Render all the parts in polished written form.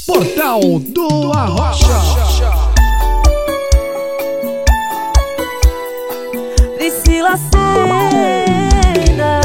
Portal do Arrocha. Priscila Senna.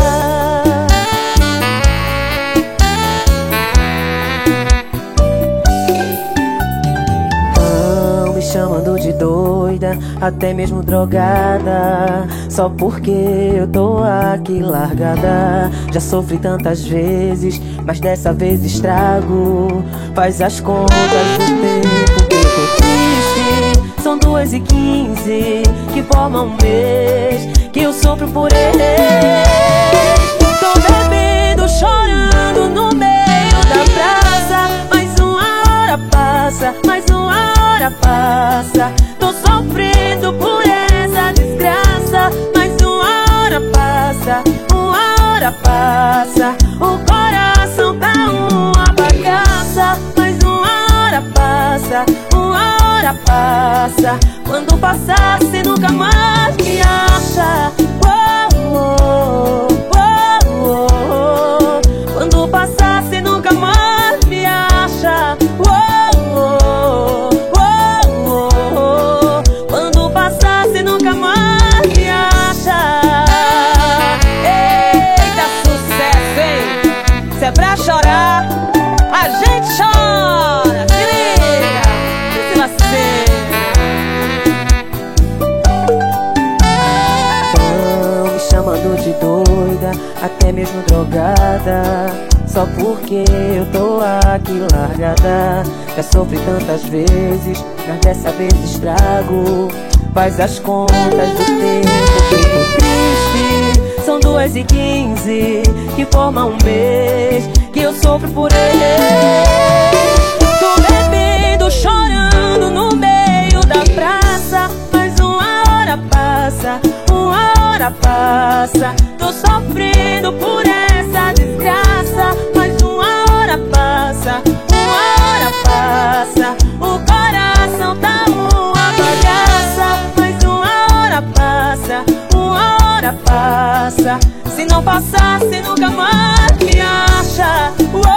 Tão me chamando de doida, até mesmo drogada, só porque eu tô aqui largada. Já sofri tantas vezes, mas dessa vez estrago. Faz as contas do tempo que eu tô triste. São 2h15 que formam um mês que eu sofro por ele. Tô bebendo, chorando no meio da praça. Mais uma hora passa, mais uma hora passa. Tô sofrendo por essa desgraça. Mais uma hora passa, uma hora passa. O coração tá uma bagaça. Mais uma hora passa, uma hora passa. Quando passar, cê nunca mais me acha. Quando passar, cê nunca mais me acha. Quando passar, cê nunca mais me acha. Eita, sucesso, hein? Se é pra chorar, a gente chora. Se liga, Priscila Senna. Tão me chamando de doida, até mesmo drogada, só porque eu tô aqui largada. Já sofri tantas vezes, mas dessa vez estrago. Faz as contas do tempo que eu tô triste. São 2h15 que formam um mês que eu sofro por ele. Tô bebendo, chorando no meio da praça. Mais uma hora passa, uma hora passa. Tô sofrendo por essa desgraça. Mais uma hora passa, uma hora passa. O coração tá uma bagaça. Mais uma hora passa, uma hora passa. Se não passar, cê nunca mais me acha.